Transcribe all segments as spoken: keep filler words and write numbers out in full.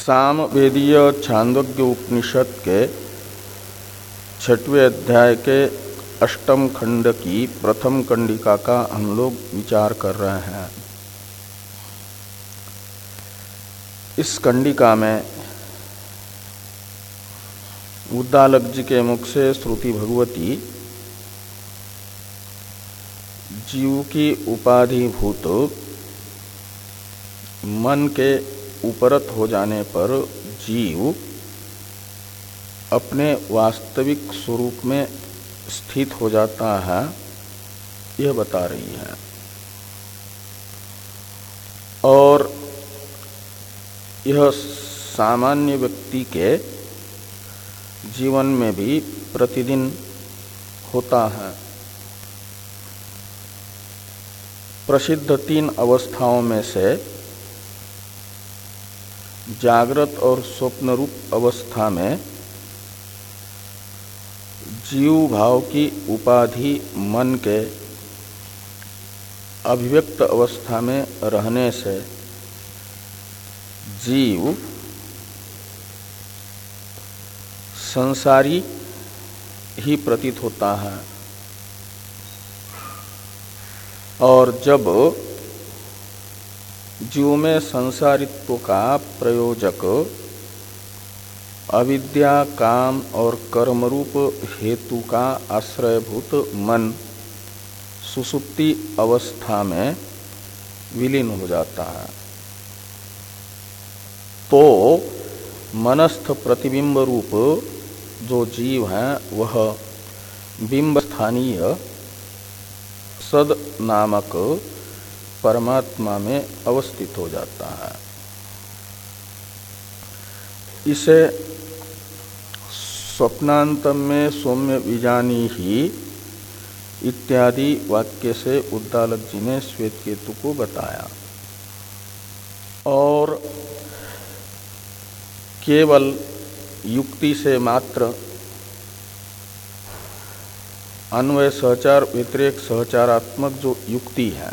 सामवेदीय छांदोग्य उपनिषद के छठवें अध्याय के अष्टम खंड की प्रथम कंडिका का हम लोग विचार कर रहे हैं। इस कंडिका में उद्दालक जी के मुख से श्रुति भगवती जीव की उपाधिभूत मन के उपरत हो जाने पर जीव अपने वास्तविक स्वरूप में स्थित हो जाता है, यह बता रही है। और यह सामान्य व्यक्ति के जीवन में भी प्रतिदिन होता है। प्रसिद्ध तीन अवस्थाओं में से जागृत और स्वप्न रूप अवस्था में जीव भाव की उपाधि मन के अभिव्यक्त अवस्था में रहने से जीव संसारी ही प्रतीत होता है, और जब जीव में संसारित्व का प्रयोजक अविद्या काम और कर्मरूप हेतु का आश्रयभूत मन सुषुप्ति अवस्था में विलीन हो जाता है, तो मनस्थ प्रतिबिंब रूप जो जीव है वह बिंब स्थानीय सद नामक परमात्मा में अवस्थित हो जाता है। इसे स्वप्नांतम में सौम्य बीजानी ही इत्यादि वाक्य से उद्दालक जी ने श्वेतकेतु को बताया। और केवल युक्ति से मात्र अन्वय सहचार व्यतिरेक सहचारात्मक जो युक्ति है,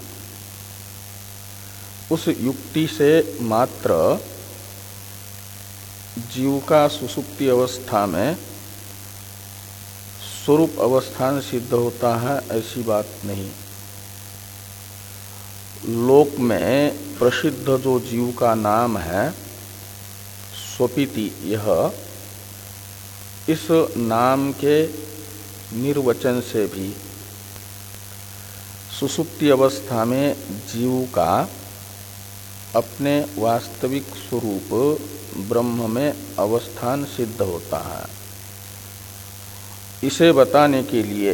उस युक्ति से मात्र जीव का सुषुप्ति अवस्था में स्वरूप अवस्थान सिद्ध होता है, ऐसी बात नहीं। लोक में प्रसिद्ध जो जीव का नाम है स्वपिति, यह इस नाम के निर्वचन से भी सुषुप्ति अवस्था में जीव का अपने वास्तविक स्वरूप ब्रह्म में अवस्थान सिद्ध होता है। इसे बताने के लिए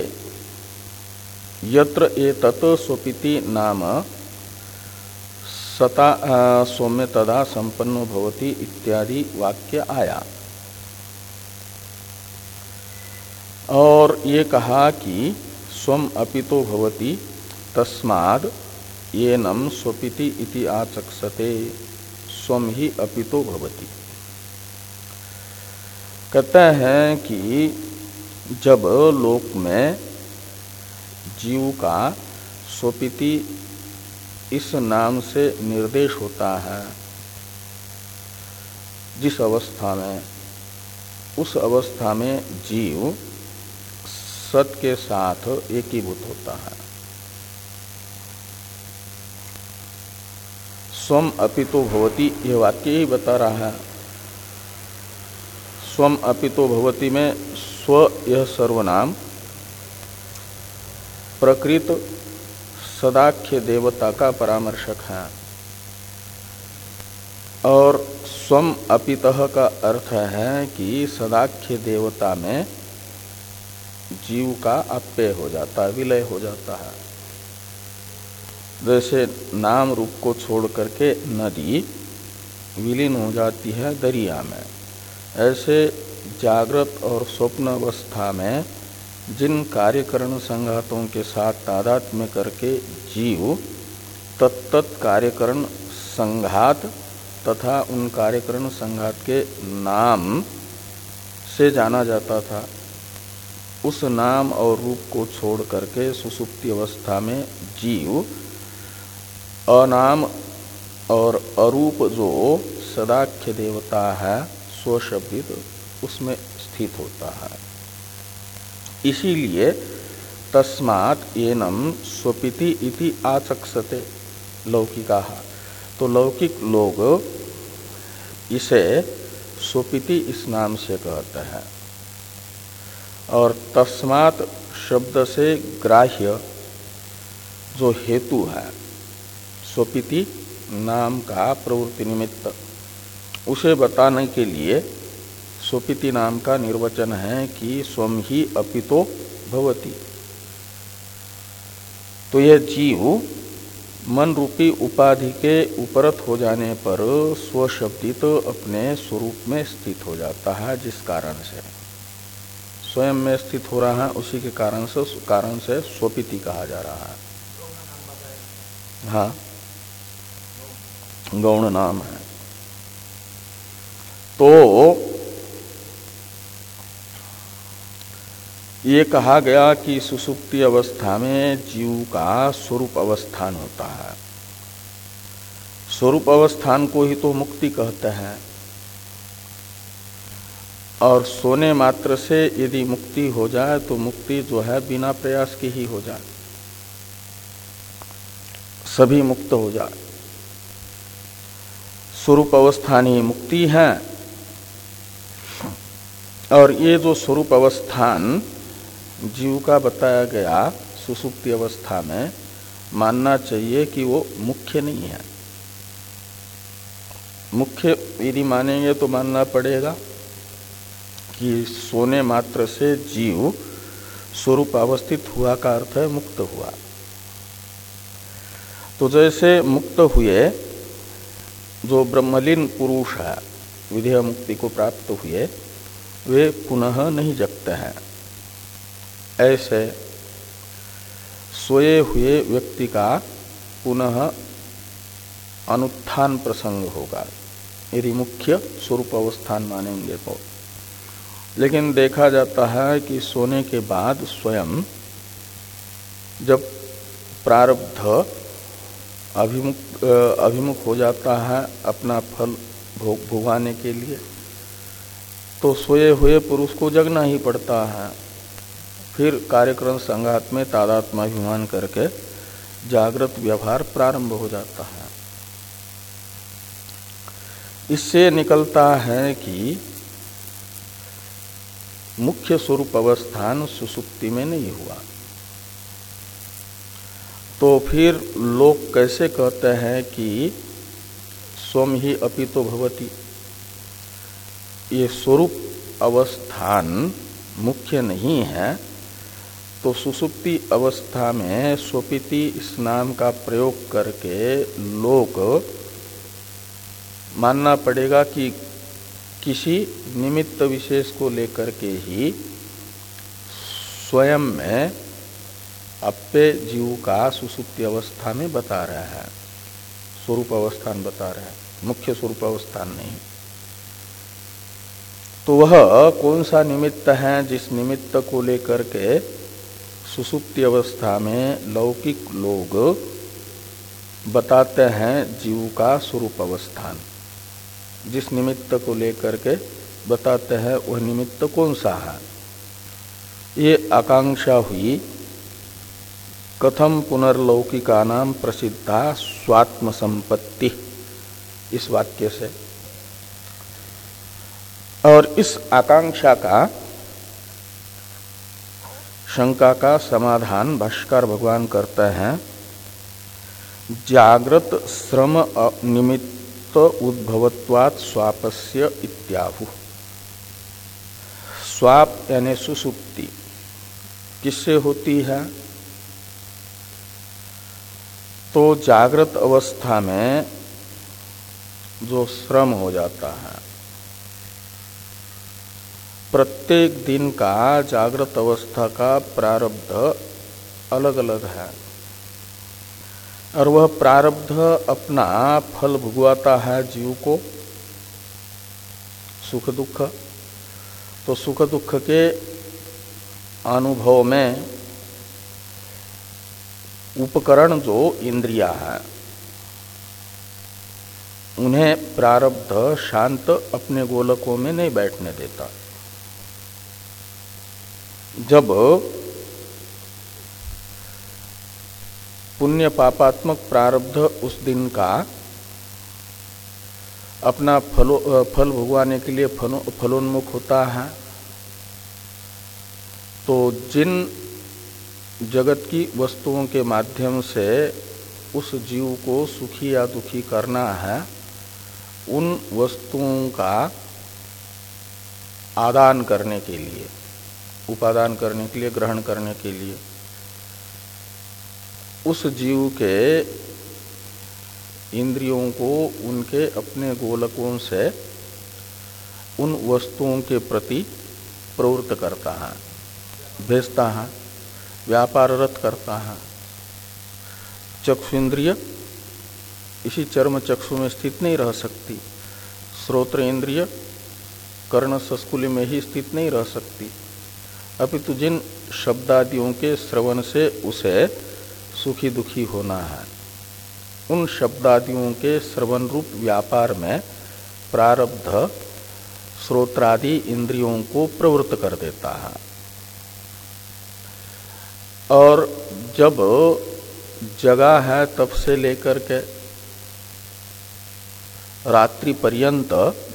यत्र एतत् स्वपिति नाम सता सौम्य तदा संपन्नो भवति इत्यादि वाक्य आया। और ये कहा कि स्वम अपितो भवति तस्माद् येनम स्वपिति इति आचक्षते, स्वम ही अपितो भवति। कहते हैं कि जब लोक में जीव का स्वपिति इस नाम से निर्देश होता है, जिस अवस्था में, उस अवस्था में जीव सत के साथ एकीभूत होता है। स्वम अपितो भवति यह वाक्य ही बता रहा है। स्वम अपितो भवति में स्व यह सर्वनाम प्रकृत सदाख्य देवता का परामर्शक है, और स्वम अपितः का अर्थ है कि सदाख्य देवता में जीव का अप्यय हो जाता है, विलय हो जाता है। जैसे नाम रूप को छोड़ करके नदी विलीन हो जाती है दरिया में, ऐसे जागृत और स्वप्न अवस्था में जिन कार्यकरण संघातों के साथ तादात्म्य करके जीव तत्त कार्यकरण संघात तथा उन कार्यकरण संघात के नाम से जाना जाता था, उस नाम और रूप को छोड़ करके सुषुप्ति अवस्था में जीव अनाम और अरूप जो सदाख्य देवता है स्वशब्दित, उसमें स्थित होता है। इसीलिए तस्मात् एनम स्वपिति इति आचक्षते लौकिकाः, तो लौकिक लोग इसे स्वपिति इस नाम से कहते हैं। और तस्मात् शब्द से ग्राह्य जो हेतु है स्वपिति नाम का प्रवृत्ति निमित्त, उसे बताने के लिए स्वपिति नाम का निर्वचन है कि स्वम ही अपितो भवति। तो यह जीव मन रूपी उपाधि के उपरत हो जाने पर स्वशब्दित अपने स्वरूप में स्थित हो जाता है, जिस कारण से स्वयं में स्थित हो रहा है, उसी के कारण से कारण से स्वपिति कहा जा रहा है। हाँ, गौण नाम है। तो ये कहा गया कि सुसुप्ति अवस्था में जीव का स्वरूप अवस्थान होता है। स्वरूप अवस्थान को ही तो मुक्ति कहते हैं। और सोने मात्र से यदि मुक्ति हो जाए तो मुक्ति जो है बिना प्रयास की ही हो जाए, सभी मुक्त हो जाए। स्वरूप अवस्थान ही मुक्ति है। और ये जो स्वरूप अवस्थान जीव का बताया गया सुसुप्ति अवस्था में, मानना चाहिए कि वो मुख्य नहीं है। मुख्य यदि मानेंगे तो मानना पड़ेगा कि सोने मात्र से जीव स्वरूप अवस्थित हुआ का अर्थ है मुक्त हुआ। तो जैसे मुक्त हुए जो ब्रह्मलीन पुरुष है, विधेय मुक्ति को प्राप्त हुए, वे पुनः नहीं जगते हैं। ऐसे सोए हुए व्यक्ति का पुनः अनुत्थान प्रसंग होगा यदि मुख्य स्वरूप अवस्थान मानेंगे तो। लेकिन देखा जाता है कि सोने के बाद स्वयं जब प्रारब्ध अभिमुख अभिमुख हो जाता है अपना फल भोग भोगाने के लिए, तो सोए हुए पुरुष को जगना ही पड़ता है। फिर कार्यक्रम संघात में तादात्म्याभिमान करके जागृत व्यवहार प्रारंभ हो जाता है। इससे निकलता है कि मुख्य स्वरूप अवस्थान सुसुप्ति में नहीं हुआ। तो फिर लोग कैसे कहते हैं कि स्वम ही अपितो भवति, ये स्वरूप अवस्थान मुख्य नहीं है। तो सुसुप्ति अवस्था में स्वपिति इस नाम का प्रयोग करके लोग मानना पड़ेगा कि किसी निमित्त विशेष को लेकर के ही स्वयं में अपे जीव का सुसुप्ति अवस्था में बता रहा है, स्वरूप अवस्थान बता रहा है, मुख्य स्वरूप अवस्थान नहीं। तो वह कौन सा निमित्त है जिस निमित्त को लेकर के सुसुप्ति अवस्था में लौकिक लोग बताते हैं जीव का स्वरूप अवस्थान, जिस निमित्त को लेकर के बताते हैं वह निमित्त कौन सा है? ये आकांक्षा हुई कथम पुनर्लौकिकानां प्रसिद्धा स्वात्म संपत्ति, इस वाक्य से। और इस आकांक्षा का शंका का समाधान भाष्यकार भगवान करते हैं जागृत श्रम निमित्त उद्भवत्वात् स्वापस्य इत्याहु। स्वाप यानी सुसुप्ति किससे होती है? तो जागृत अवस्था में जो श्रम हो जाता है, प्रत्येक दिन का जागृत अवस्था का प्रारब्ध अलग अलग है और वह प्रारब्ध अपना फल भुगवाता है जीव को, सुख दुख। तो सुख दुख के अनुभव में उपकरण जो इंद्रिया है, उन्हें प्रारब्ध शांत अपने गोलकों में नहीं बैठने देता। जब पुण्य पापात्मक प्रारब्ध उस दिन का अपना फलो फल भोगवाने के लिए फलो फलोन्मुख होता है, तो जिन जगत की वस्तुओं के माध्यम से उस जीव को सुखी या दुखी करना है, उन वस्तुओं का आदान करने के लिए, उपादान करने के लिए, ग्रहण करने के लिए उस जीव के इंद्रियों को उनके अपने गोलकों से उन वस्तुओं के प्रति प्रवृत्त करता है, भेजता है, व्यापाररत करता है। चक्षुन्द्रिय इसी चर्म चक्षु में स्थित नहीं रह सकती, श्रोत्र इंद्रिय कर्ण सस्कुली में ही स्थित नहीं रह सकती, अपितु जिन शब्दादियों के श्रवण से उसे सुखी दुखी होना है, उन शब्दादियों के श्रवण रूप व्यापार में प्रारब्ध श्रोत्रादि इंद्रियों को प्रवृत्त कर देता है। और जब जगा है तब से लेकर के रात्रि पर्यंत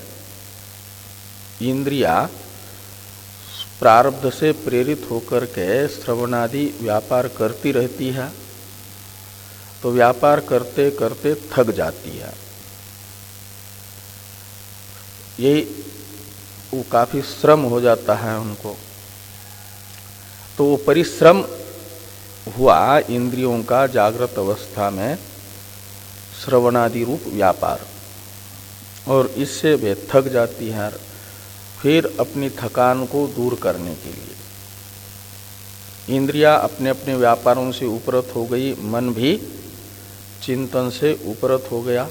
इंद्रिया प्रारब्ध से प्रेरित होकर के श्रवणादि व्यापार करती रहती है, तो व्यापार करते करते थक जाती है। यही वो काफी श्रम हो जाता है उनको, तो वो परिश्रम हुआ इंद्रियों का जागृत अवस्था में श्रवणादि रूप व्यापार, और इससे वे थक जाती है। फिर अपनी थकान को दूर करने के लिए इंद्रिया अपने अपने व्यापारों से उपरत हो गई, मन भी चिंतन से उपरत हो गया,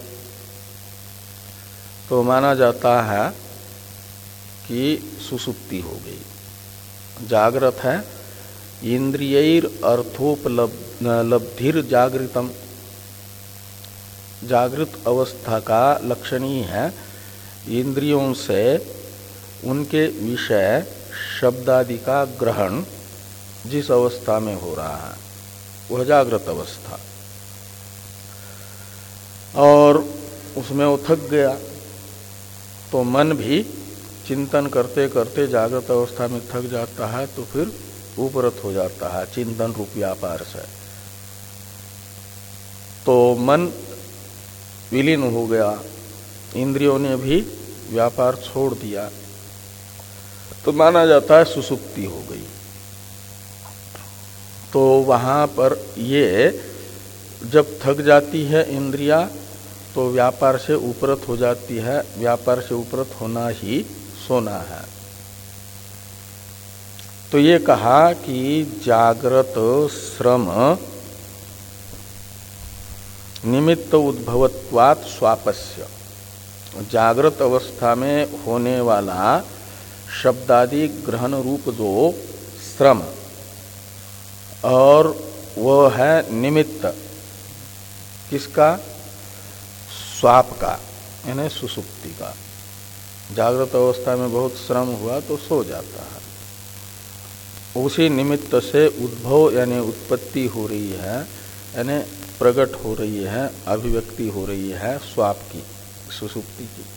तो माना जाता है कि सुसुप्ति हो गई। जागृत है इंद्रियैर अर्थोपलब्धिर जागृतम, जागृत अवस्था का लक्षण ही है इंद्रियों से उनके विषय शब्दादि का ग्रहण जिस अवस्था में हो रहा है वह जागृत अवस्था, और उसमें वो थक गया तो मन भी चिंतन करते करते जागृत अवस्था में थक जाता है, तो फिर उपरत हो जाता है चिंतन रूप व्यापार से, तो मन विलीन हो गया, इंद्रियों ने भी व्यापार छोड़ दिया, तो माना जाता है सुसुप्ति हो गई। तो वहां पर ये जब थक जाती है इंद्रिया तो व्यापार से उपरत हो जाती है, व्यापार से उपरत होना ही सोना है। तो ये कहा कि जागृत श्रम निमित्त उद्भवत्वात् स्वापस्य, जागृत अवस्था में होने वाला शब्दादि ग्रहण रूप जो श्रम और वह है निमित्त किसका, स्वाप का, यानी सुसुप्ति का। जागृत अवस्था में बहुत श्रम हुआ तो सो जाता है, उसी निमित्त से उद्भव यानी उत्पत्ति हो रही है, यानी प्रकट हो रही है, अभिव्यक्ति हो रही है स्वाप की, सुसुप्ति की।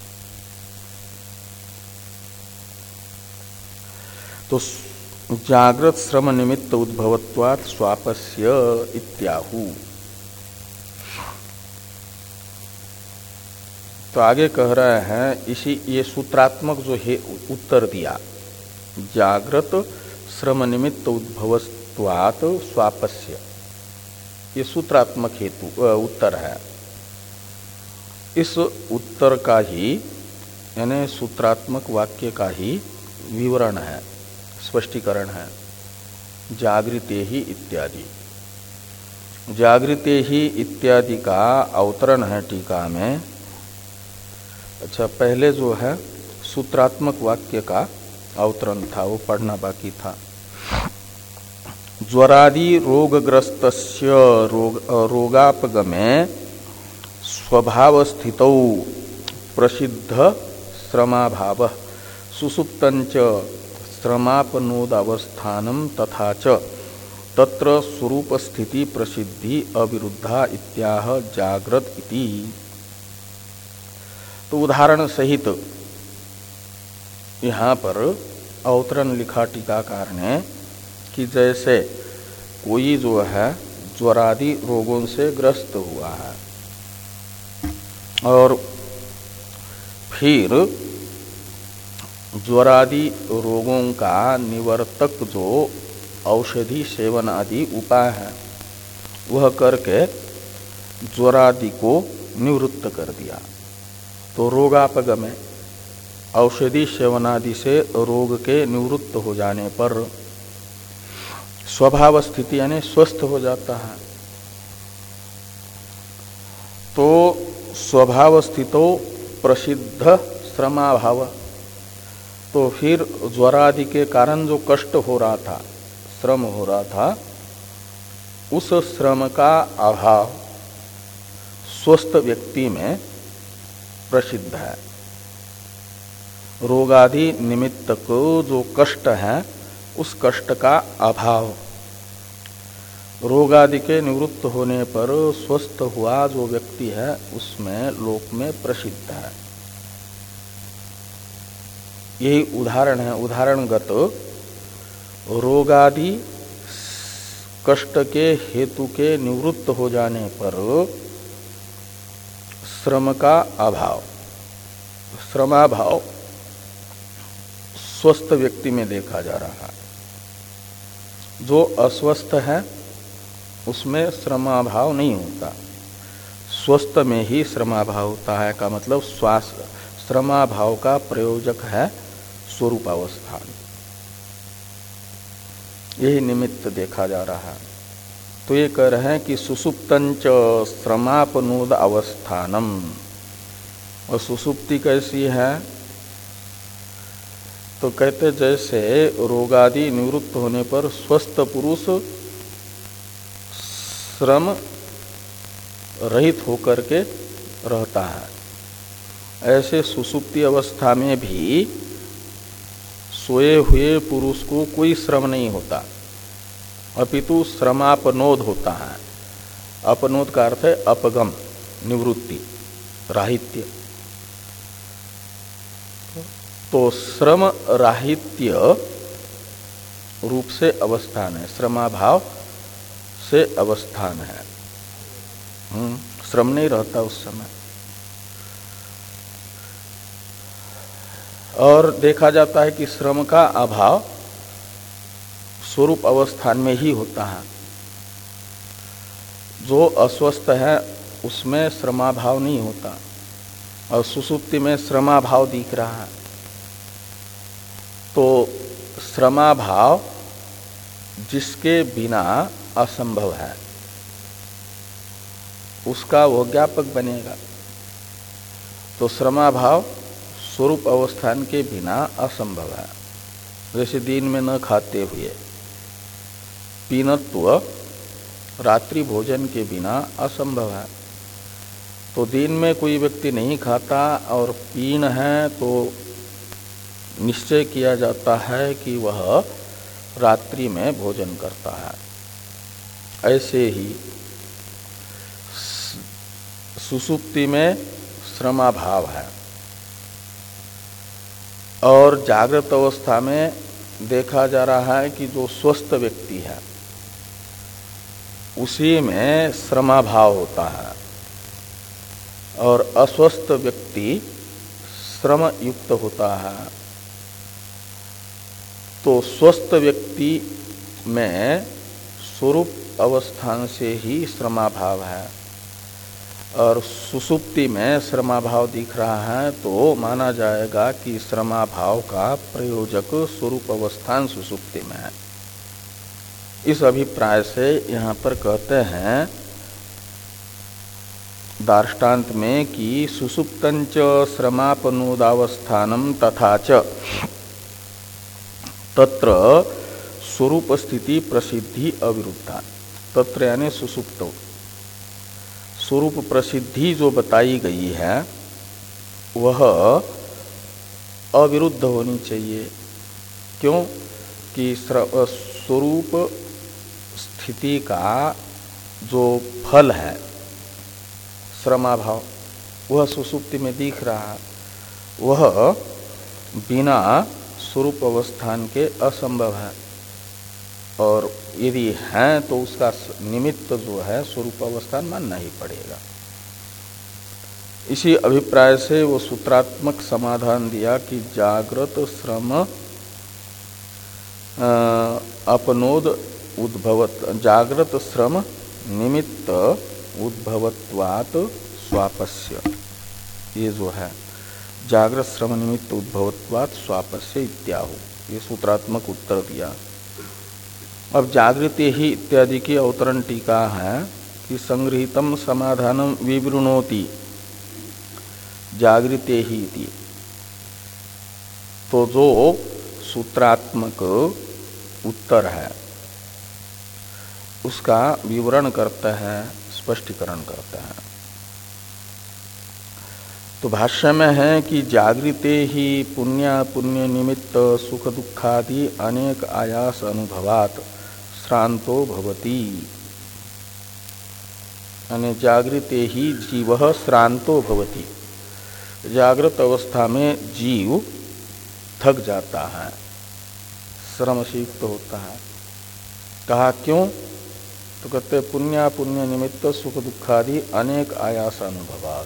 तो जागृत श्रम निमित्त उद्भवत्वात् स्वापस्य इत्याहु। तो आगे कह रहे हैं इसी ये सूत्रात्मक जो है उत्तर दिया, जागृत श्रम निमित्त उद्भवत्वात् स्वापस्य, ये सूत्रात्मक हेतु उत्तर है। इस उत्तर का ही यानी सूत्रात्मक वाक्य का ही विवरण है, स्पष्टीकरण है, जागृते ही इत्यादि। जागृते ही इत्यादि का अवतरण है टीका में। अच्छा, पहले जो है सूत्रात्मक वाक्य का अवतरण था वो पढ़ना बाकी था। ज्वरादि रोगग्रस्तस्य रोग रोगापगमे स्वभाव स्थितौ प्रसिद्ध श्रमाभाव सुसुप्तंच श्रमापनोदावस्थानम तथा च तत्र स्वरूप स्थिति प्रसिद्धि अविरुद्धा इत्याह जागृत इति। तो उदाहरण सहित यहाँ पर अवतरण लिखा टीकाकार ने कि जैसे कोई जो है ज्वरादि रोगों से ग्रस्त हुआ है और फिर ज्वरादि रोगों का निवर्तक जो औषधि सेवन आदि उपाय है वह करके ज्वरादि को निवृत्त कर दिया, तो रोगापगमे औषधि सेवनादि से रोग के निवृत्त हो जाने पर स्वभाव स्थिति यानी स्वस्थ हो जाता है। तो स्वभाव स्थितो प्रसिद्ध श्रमाभाव, तो फिर ज्वरादि के कारण जो कष्ट हो रहा था, श्रम हो रहा था, उस श्रम का अभाव स्वस्थ व्यक्ति में प्रसिद्ध है। रोगादि निमित्त को जो कष्ट है उस कष्ट का अभाव रोगादि के निवृत्त होने पर स्वस्थ हुआ जो व्यक्ति है उसमें लोक में प्रसिद्ध है। यही उदाहरण है। उदाहरणगत रोगादि कष्ट के हेतु के निवृत्त हो जाने पर श्रम का अभाव, श्रमाभाव स्वस्थ व्यक्ति में देखा जा रहा है। जो अस्वस्थ है उसमें श्रमाभाव नहीं होता, स्वस्थ में ही श्रमाभाव होता है। का मतलब श्वास श्रमाभाव का प्रयोजक है स्वरूपावस्थान, यही निमित्त देखा जा रहा है। तो ये कह रहे हैं कि सुसुप्तंच श्रमापनोद अवस्थानम, और सुसुप्ति कैसी है तो कहते जैसे रोगादि निवृत्त होने पर स्वस्थ पुरुष श्रम रहित होकर के रहता है, ऐसे सुसुप्ति अवस्था में भी सोए हुए पुरुष को कोई श्रम नहीं होता, अपितु श्रमापनोद होता है। अपनोद का अर्थ है अपगम, निवृत्ति, राहित्य। तो श्रम राहित्य रूप से अवस्थान है, श्रमाभाव से अवस्थान है। हम्म श्रम नहीं रहता उस समय। और देखा जाता है कि श्रम का अभाव स्वरूप अवस्थान में ही होता है। जो अस्वस्थ है उसमें श्रमाभाव नहीं होता, और सुसुप्ति में श्रमाभाव दिख रहा है। तो श्रमाभाव जिसके बिना असंभव है उसका वो ज्ञापक बनेगा। तो श्रमाभाव स्वरूप अवस्थान के बिना असंभव है। जैसे दिन में न खाते हुए पीनत्व रात्रि भोजन के बिना असंभव है। तो दिन में कोई व्यक्ति नहीं खाता और पीन है तो निश्चय किया जाता है कि वह रात्रि में भोजन करता है। ऐसे ही सुसुप्ति में श्रमाभाव है, और जागृत अवस्था में देखा जा रहा है कि जो स्वस्थ व्यक्ति है उसी में श्रमाभाव होता है, और अस्वस्थ व्यक्ति श्रम युक्त होता है। तो स्वस्थ व्यक्ति में स्वरूप अवस्थान से ही श्रमाभाव है, और सुसुप्ति में श्रमाभाव दिख रहा है तो माना जाएगा कि श्रमाभाव का प्रयोजक स्वरूप अवस्थान सुसुप्ति में है। इस अभिप्राय से यहाँ पर कहते हैं दार्ष्टान्त में कि सुसुप्तंच श्रमापनोदावस्थानम तथा च तत्र स्वरूप स्थिति प्रसिद्धि अविरुद्धा। तत्र यानी सुसुप्तो, स्वरूप प्रसिद्धि जो बताई गई है वह अविरुद्ध होनी चाहिए। क्यों कि स्वरूप स्थिति का जो फल है श्रमाभाव वह सुसुप्ति में दिख रहा है, वह बिना स्वरूप अवस्थान के असंभव है, और यदि है तो उसका निमित्त जो है स्वरूप अवस्थान मानना ही पड़ेगा। इसी अभिप्राय से वो सूत्रात्मक समाधान दिया कि जागृत श्रम अपनोद उद्भवत जागृत श्रम निमित्त उद्भवत्वात् स्वापस्य, ये जो है जागृत श्रम निमित्त उद्भवत्वात् स्वापस्य इत्याहु, ये सूत्रात्मक उत्तर दिया। अब जागृति ही इत्यादि की अवतरण टीका है कि संगृहीतम समाधानम विवृणोति जागृते ही इति। तो जो सूत्रात्मक उत्तर है उसका विवरण करता है, स्पष्टीकरण करता है। तो भाष्य में है कि जागृते ही पुण्य पुण्य निमित्त सुख दुखादि अनेक आयास अनुभवात श्रांतो भवति। यानी जागृते ही जीव श्रांतो भवति, जागृत अवस्था में जीव थक जाता है, श्रमसिक्त होता है। कहा क्यों? तो कहते पुण्य पुण्य निमित्त सुख दुखादि अनेक आयास अनुभवात।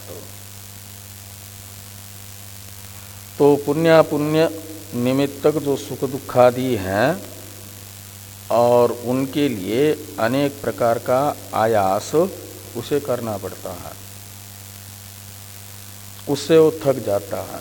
तो पुण्य पुण्य निमित्तक जो सुख दुखादि हैं और उनके लिए अनेक प्रकार का आयास उसे करना पड़ता है, उससे वो थक जाता है।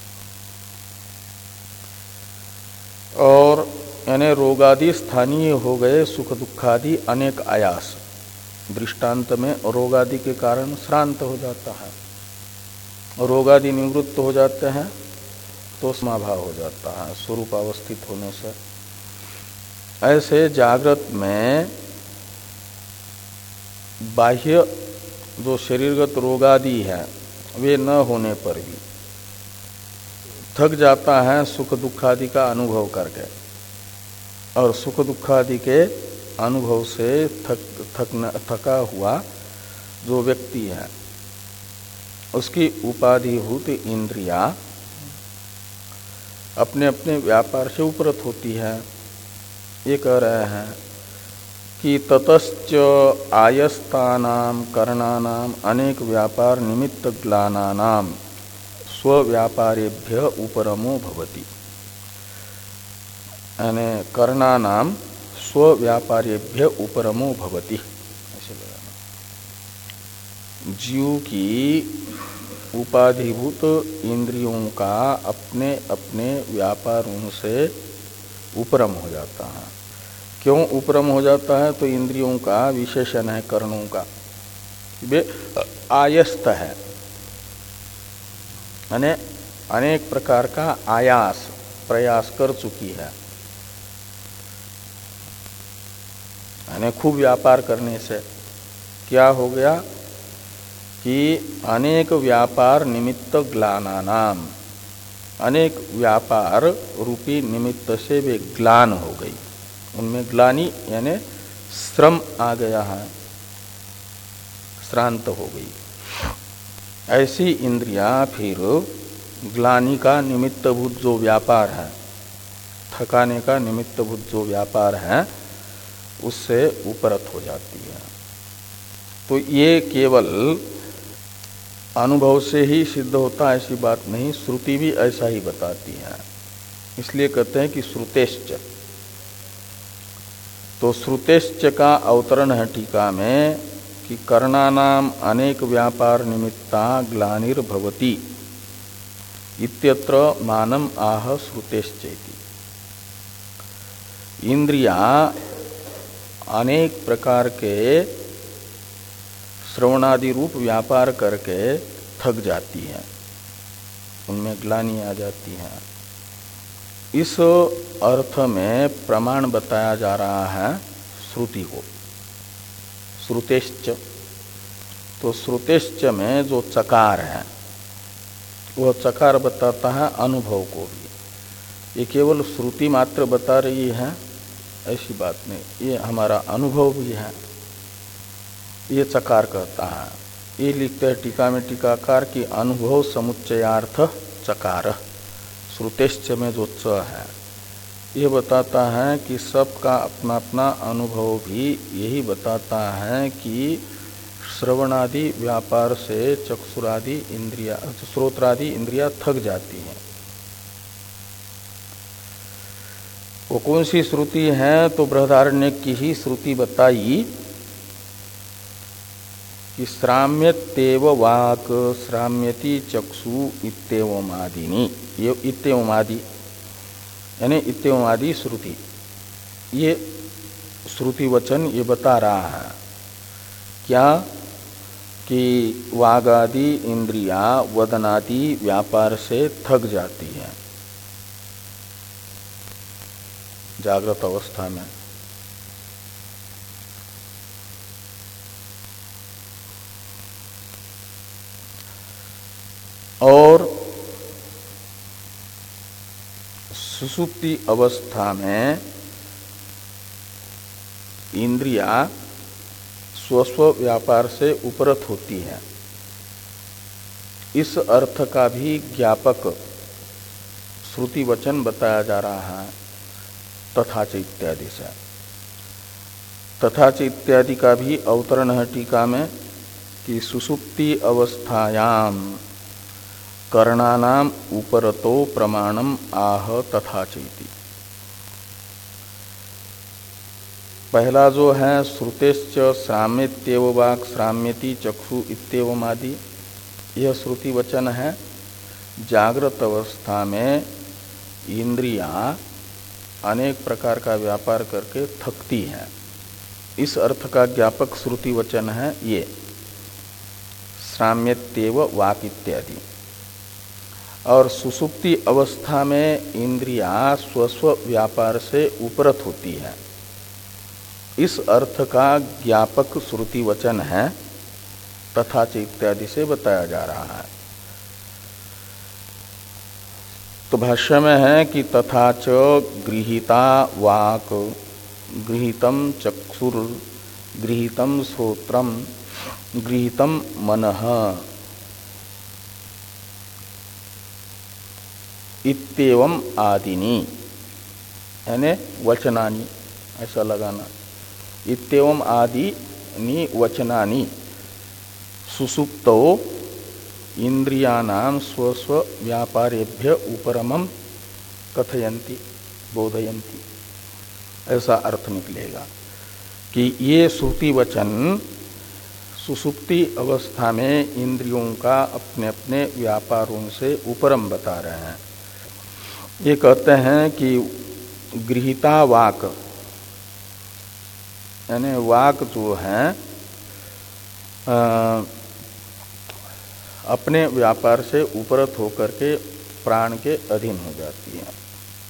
और यानी रोगादि स्थानीय हो गए सुख दुखादि अनेक आयास, दृष्टांत में रोगादि के कारण श्रांत हो जाता है, रोगादि निवृत्त हो जाते हैं तो समाभाव हो जाता है स्वरूप अवस्थित होने से। ऐसे जागृत में बाह्य जो शरीरगत रोगादि है वे न होने पर भी थक जाता है सुख दुखादि का अनुभव करके, और सुख दुखादि के अनुभव से थक थकना थका हुआ जो व्यक्ति है उसकी उपाधिभूत इंद्रियां अपने अपने व्यापार से उपरत होती है। ये कह रहे हैं कि ततश्च आयस्तानाम करणानाम अनेक व्यापार निमित्त ग्लानानाम स्वव्यापारेभ्य उपरमो भवति। यानी करणानाम स्वव्यापारेभ्य उपरमो भवति, ऐसे लगाना। जीव की उपाधिभूत इंद्रियों का अपने अपने व्यापारों से उपरम हो जाता है। क्यों उपरम हो जाता है? तो इंद्रियों का विशेषण है कर्णों का, वे आयस्त है, यानी अनेक प्रकार का आयास प्रयास कर चुकी है, यानी खूब व्यापार करने से क्या हो गया कि अनेक व्यापार निमित्त ग्लानानाम, अनेक व्यापार रूपी निमित्त से वे ग्लान हो गई, उनमें ग्लानि यानी श्रम आ गया है, श्रांत हो गई। ऐसी इंद्रियां फिर ग्लानि का निमित्तभूत जो व्यापार है, थकाने का निमित्तभूत जो व्यापार है उससे उपरत हो जाती है। तो ये केवल अनुभव से ही सिद्ध होता ऐसी बात नहीं, श्रुति भी ऐसा ही बताती है। इसलिए कहते हैं कि श्रुतेश्च। तो श्रुतेश्च का अवतरण है टीका में कि कर्णानाम अनेक व्यापार निमित्ता ग्लानिर्भवति इत्यत्र मानम आह श्रुतेश्चेति। इंद्रियां अनेक प्रकार के श्रवणादि रूप व्यापार करके थक जाती हैं, उनमें ग्लानि आ जाती है। इस अर्थ में प्रमाण बताया जा रहा है श्रुति को, श्रुतेश्च। तो श्रुतेश्च में जो चकार है वह चकार बताता है अनुभव को भी। ये केवल श्रुति मात्र बता रही है ऐसी बात नहीं, ये हमारा अनुभव भी है, ये चकार कहता है। ये लिखते हैं टीका में टीकाकार की अनुभव समुच्चयार्थ चकार, श्रुतेश्च में जो च है ये बताता है कि सबका अपना अपना अनुभव भी यही बताता है कि श्रवणादि व्यापार से चक्षुरादि इंद्रिया श्रोत्रादि इंद्रिया थक जाती हैं। वो कौन सी श्रुति है? तो बृहदारण्य की ही श्रुति बताई कि श्राम्यतेव वाक श्राम्यति चक्षु इत्येवमादिनी, ये इत्येवमादि यानी इत्येवमादि श्रुति, ये श्रुति वचन ये बता रहा है क्या कि वागादि इंद्रिया वदनादि व्यापार से थक जाती है जागृत अवस्था में। और सुषुप्ति अवस्था में इंद्रिया स्वस्व व्यापार से उपरत होती है, इस अर्थ का भी ज्ञापक श्रुति वचन बताया जा रहा है तथाच इत्यादि से। तथाच इत्यादि का भी अवतरण है टीका में कि सुषुप्ति अवस्थायाम कर्णानाम उपरतो प्रमाणम आह तथाच इति। पहला जो है श्रुतेश्च श्राम्यत्येव वाक् श्राम्यति चक्षु इत्येवमादि, यह श्रुति वचन है। जागृत अवस्था में इंद्रियां अनेक प्रकार का व्यापार करके थकती हैं, इस अर्थ का ज्ञापक श्रुति वचन है ये श्राम्यत्येव वाक् इत्यादि। और सुषुप्ति अवस्था में इंद्रियां स्वस्व व्यापार से उपरत होती है, इस अर्थ का ज्ञापक श्रुति वचन है तथाच इत्यादि से बताया जा रहा है। तो भाष्य में है कि तथाच गृहीता वाक गृहीतम चक्षुर गृहीतम श्रोत्रम गृहीतम मनः इत्येवम आदिनी, यानी वचनानि ऐसा लगाना, इत्येवम आदिनी वचनानि सुसुप्तो इंद्रियाणाम स्वस्व व्यापारेभ्य उपरमम कथयन्ति बोधयन्ति, ऐसा अर्थ निकलेगा कि ये श्रुति वचन सुसुप्ति अवस्था में इंद्रियों का अपने अपने व्यापारों से उपरम बता रहे हैं। ये कहते हैं कि गृहीता वाक यानी वाक जो है आ, अपने व्यापार से उपरत होकर के प्राण के अधीन हो जाती है।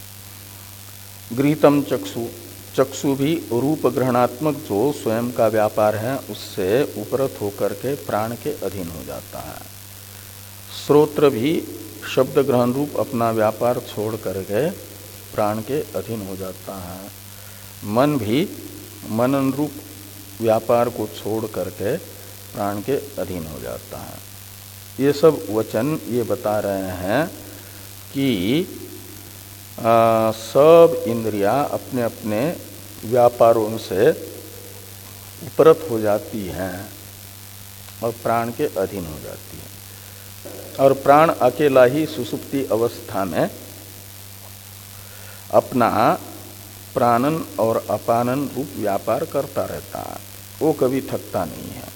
गृहीतम चक्षु, चक्षु भी रूप ग्रहणात्मक जो स्वयं का व्यापार है उससे उपरत होकर के प्राण के अधीन हो जाता है। श्रोत्र भी शब्द ग्रहण रूप अपना व्यापार छोड़ करके प्राण के अधीन हो जाता है। मन भी मनन रूप व्यापार को छोड़ करके प्राण के अधीन हो जाता है। ये सब वचन ये बता रहे हैं कि आ, सब इंद्रियां अपने अपने व्यापारों से उपरत हो जाती हैं और प्राण के अधीन हो जाती है, और प्राण अकेला ही सुसुप्ति अवस्था में अपना प्राणन और अपानन रूप व्यापार करता रहता है, वो कभी थकता नहीं है।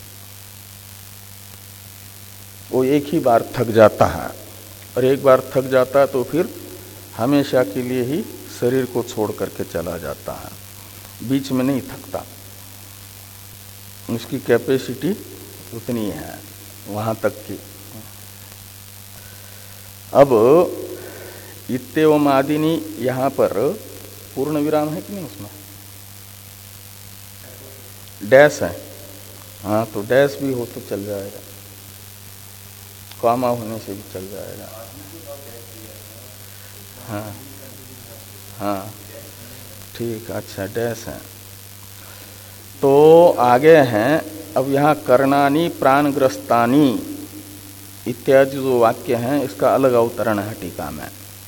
वो एक ही बार थक जाता है, और एक बार थक जाता है तो फिर हमेशा के लिए ही शरीर को छोड़ करके चला जाता है, बीच में नहीं थकता। उसकी कैपेसिटी उतनी है वहां तक की। अब इत्येवम आदिनी यहाँ पर पूर्ण विराम है कि नहीं, उसमें डैश है, हाँ तो डैश भी हो तो चल जाएगा, कॉमा होने से भी चल जाएगा। हाँ हाँ ठीक, अच्छा डैश है। तो आगे हैं अब यहाँ कर्णानी प्राणग्रस्तानी इत्यादि जो वाक्य हैं इसका अलग अवतरण है टीका में।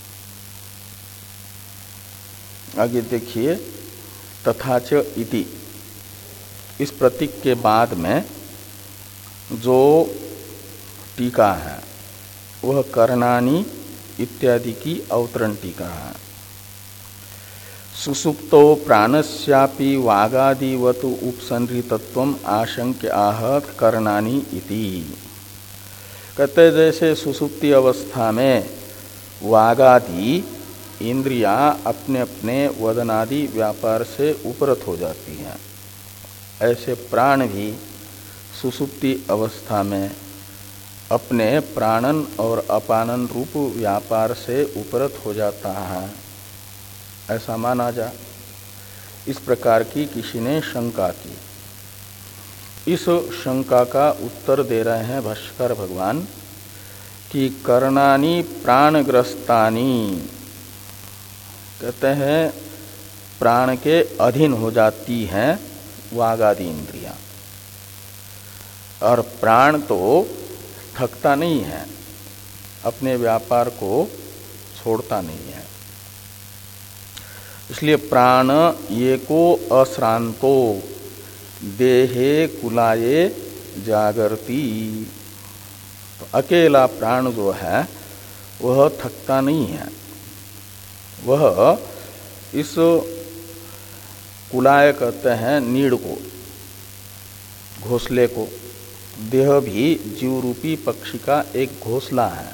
आगे देखिए, तथा च इति, इस प्रतीक के बाद में जो टीका है वह कर्णानी इत्यादि की अवतरण टीका है। सुसुप्तो प्राणस्यापि वागादिवत उपसंहृतत्वम आशंक्य आह कर्णानी इति। कहते जैसे सुसुप्ति अवस्था में वागादि इंद्रियां अपने अपने वदनादि व्यापार से उपरत हो जाती हैं, ऐसे प्राण भी सुसुप्ति अवस्था में अपने प्राणन और अपानन रूप व्यापार से उपरत हो जाता है, ऐसा माना जा। इस प्रकार की किसी ने शंका की। इस शंका का उत्तर दे रहे हैं भाष्कर भगवान कि कर्णानि प्राणग्रस्तानि, कहते हैं प्राण के अधीन हो जाती हैं वागादि इंद्रियां, और प्राण तो थकता नहीं है, अपने व्यापार को छोड़ता नहीं है। इसलिए प्राण ये को अश्रांतो देहे कुलाये जागरती, तो अकेला प्राण जो है वह थकता नहीं है। वह इस कुलाय कहते हैं नीड़ को, घोंसले को, देह भी जीव रूपी पक्षी का एक घोंसला है,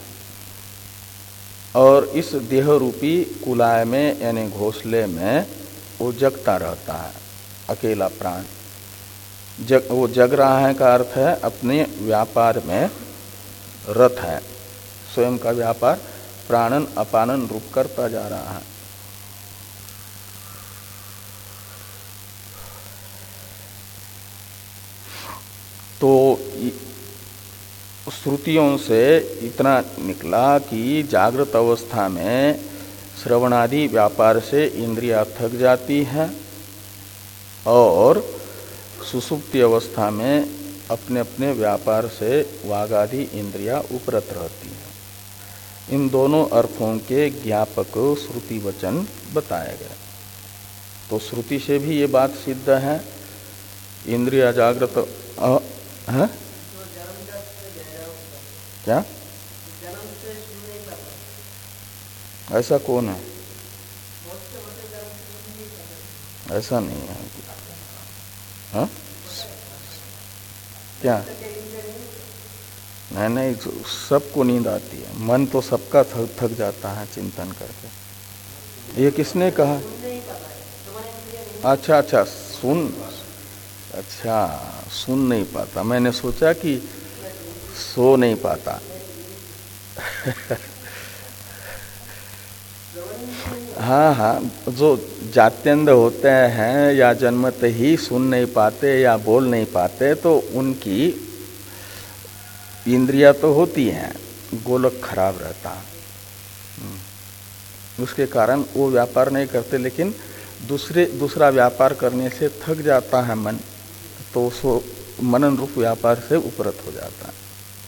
और इस देह रूपी कुलाय में यानी घोंसले में वो जगता रहता है अकेला प्राण। जग वो जग रहा है का अर्थ है अपने व्यापार में रत है, स्वयं का व्यापार प्राणन अपानन रूप करता जा रहा है। तो श्रुतियों से इतना निकला कि जागृत अवस्था में श्रवणादि व्यापार से इंद्रियां थक जाती हैं, और सुसुप्ति अवस्था में अपने अपने व्यापार से वागादि इंद्रियां उपरत रहती हैं। इन दोनों अर्थों के ज्ञापक श्रुति वचन बताए गए। तो श्रुति से भी ये बात सिद्ध है, इंद्रिया जागृत अ, है? क्या ऐसा कौन है? ऐसा नहीं है। हाँ? क्या? नहीं नहीं, सबको नींद आती है, मन तो सबका थक थक जाता है चिंतन करके। ये किसने कहा? अच्छा अच्छा, सुन, अच्छा सुन नहीं पाता, मैंने सोचा कि सो नहीं पाता। हाँ हाँ, जो जात्यंध होते हैं या जन्मत ही सुन नहीं पाते या बोल नहीं पाते, तो उनकी इंद्रियां तो होती हैं, गोलक खराब रहता, उसके कारण वो व्यापार नहीं करते, लेकिन दूसरे दूसरा व्यापार करने से थक जाता है मन, तो उसको मनन रूप व्यापार से उपरत हो जाता है।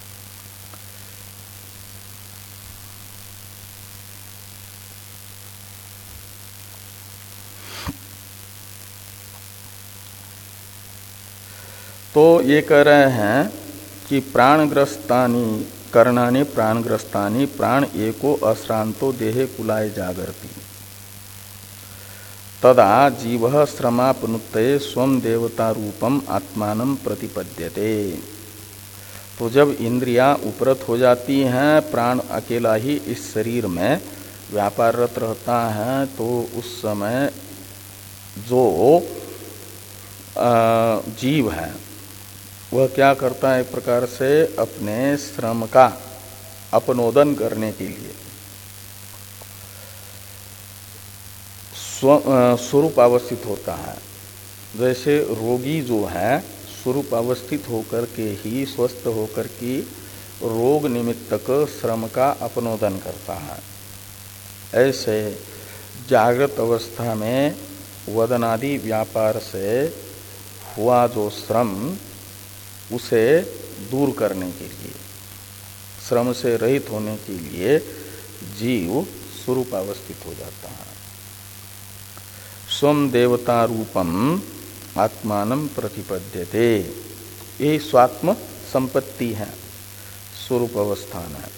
तो ये कह रहे हैं कि प्राणग्रस्तानि कर्णानि प्राणग्रस्तानि प्राण एको अश्रांतो देहे कुलाय जागरति तदा जीव श्रमापनुत्तये स्वम देवता रूपम आत्मानं प्रतिपद्यते। तो जब इंद्रियां उपरत हो जाती हैं, प्राण अकेला ही इस शरीर में व्यापाररत रहता है, तो उस समय जो जीव है वह क्या करता है, एक प्रकार से अपने श्रम का अपनोदन करने के लिए स्वरूप अवस्थित होता है। जैसे रोगी जो है स्वरूप अवस्थित होकर के ही स्वस्थ होकर की रोग निमित्तक श्रम का अपनोदन करता है। ऐसे जागृत अवस्था में वदनादि व्यापार से हुआ जो श्रम उसे दूर करने के लिए, श्रम से रहित होने के लिए जीव स्वरूप अवस्थित हो जाता है। स्वम देवता रूपम आत्मानं प्रतिपद्यते, ये स्वात्म संपत्ति है, स्वरूप अवस्थान है।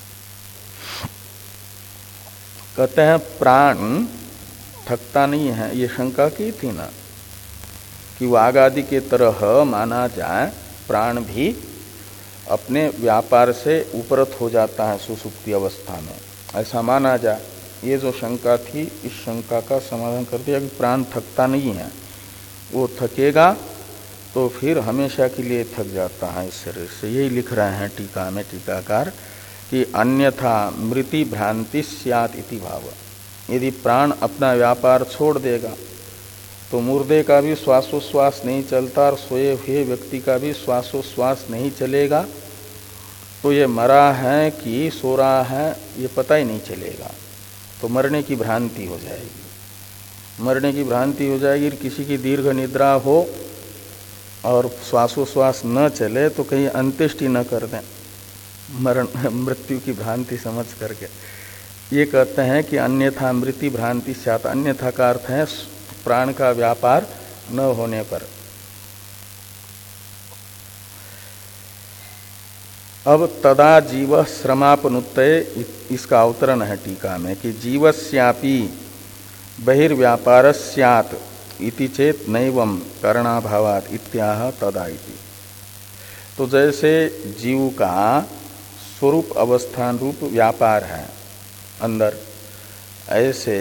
कहते हैं प्राण थकता नहीं है, ये शंका की थी ना कि वाग आदि के तरह माना जाए प्राण भी अपने व्यापार से उपरत हो जाता है सुसुप्ति अवस्था में, ऐसा माना जाए। ये जो शंका थी इस शंका का समाधान कर दिया कि प्राण थकता नहीं है, वो थकेगा तो फिर हमेशा के लिए थक जाता है इस शरीर से। यही लिख रहे हैं टीका में टीकाकार कि अन्यथा मृति भ्रांति स्यात् इति भाव। यदि प्राण अपना व्यापार छोड़ देगा तो मुर्दे का भी श्वासोश्वास नहीं चलता और सोए हुए व्यक्ति का भी श्वासोश्वास नहीं चलेगा, तो ये मरा है कि सो रहा है ये पता ही नहीं चलेगा, तो मरने की भ्रांति हो जाएगी। मरने की भ्रांति हो जाएगी। किसी की दीर्घ निद्रा हो और श्वासोश्वास न चले तो कहीं अंत्येष्टि न कर दें मरण मृत्यु की भ्रांति समझ करके। ये कहते हैं कि अन्यथा मृत्यु भ्रांति स्यात्, अन्यथा का अर्थ है प्राण का व्यापार न होने पर। अब तदा जीव श्रमापनुत्तये, इसका अवतरण है टीका में कि जीवस्यापि बहिर्व्यापार स्यात् इति चेत नैवं करणाभावात् इत्याह तदा इति। तो जैसे जीव का स्वरूप अवस्थान रूप व्यापार है अंदर, ऐसे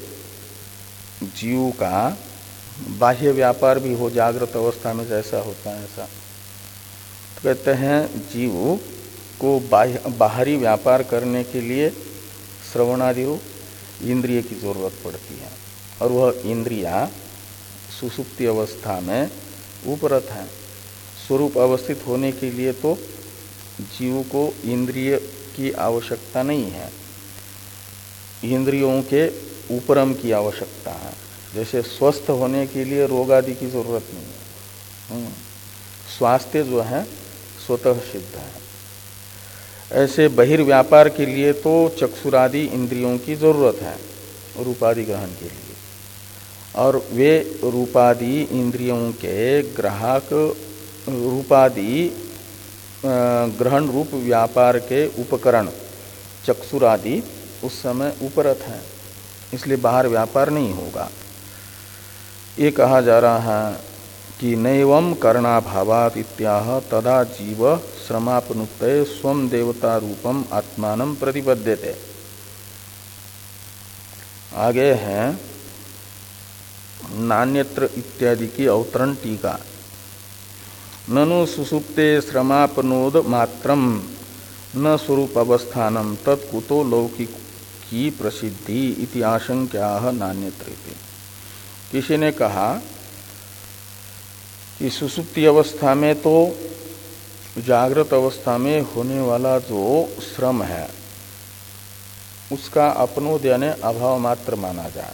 जीव का बाह्य व्यापार भी हो जागृत अवस्था में जैसा होता है ऐसा। तो कहते हैं जीव को बाह्य बाहरी व्यापार करने के लिए श्रवणादि रूप इंद्रिय की जरूरत पड़ती है, और वह इंद्रिया सुसुप्ति अवस्था में उपरत है। स्वरूप अवस्थित होने के लिए तो जीव को इंद्रिय की आवश्यकता नहीं है, इंद्रियों के उपरम की आवश्यकता है। जैसे स्वस्थ होने के लिए रोग आदि की जरूरत नहीं है, स्वास्थ्य जो है स्वतः सिद्ध है। ऐसे बहिर्व्यापार के लिए तो चक्षुरादि इंद्रियों की जरूरत है रूपादि ग्रहण के लिए, और वे रूपादि इंद्रियों के ग्राहक रूपादि ग्रहण रूप व्यापार के उपकरण चक्षुरादि उस समय उपरत है, इसलिए बाहर व्यापार नहीं होगा। ये कहा जा रहा है कि नैवं करणाभावात् इत्याह तदा जीव श्रमापनुत्तये स्वं देवता रूपम आत्मानं प्रतिपद्यते। आगे है नान्यत्र इत्यादि की अवतरण टीका। ननु सुसुप्ते श्रमापनोद मात्रम न स्वरूप अवस्थानम तत्कुतो लौकिकी प्रसिद्धि इति आशंक्याः नान्यत्र। किसी ने कहा कि सुसुप्ति अवस्था में तो जागृत अवस्था में होने वाला जो श्रम है उसका अपनोद यानी अभाव मात्र माना जाए,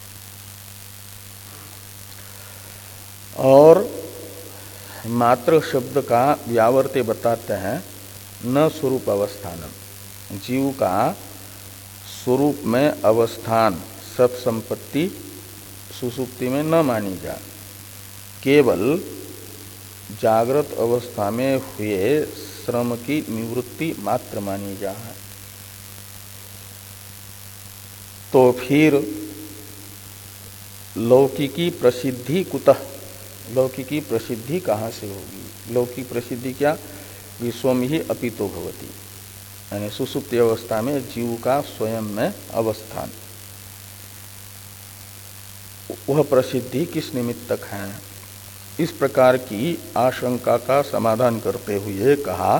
और मात्र शब्द का व्यावर्ते बताते हैं न स्वरूप अवस्थानम, जीव का स्वरूप में अवस्थान सत्संपत्ति सुसुप्ति में न मानी जाए, केवल जागृत अवस्था में हुए श्रम की निवृत्ति मात्र मानी जाए। तो फिर लौकिकी प्रसिद्धि कुतः, लौकिकी प्रसिद्धि कहाँ से होगी? लौकिक प्रसिद्धि क्या? विश्वम ही अपितो भवति, यानी सुसुप्ति अवस्था में जीव का स्वयं में अवस्थान, वह प्रसिद्धि किस निमित्तक है? इस प्रकार की आशंका का समाधान करते हुए कहा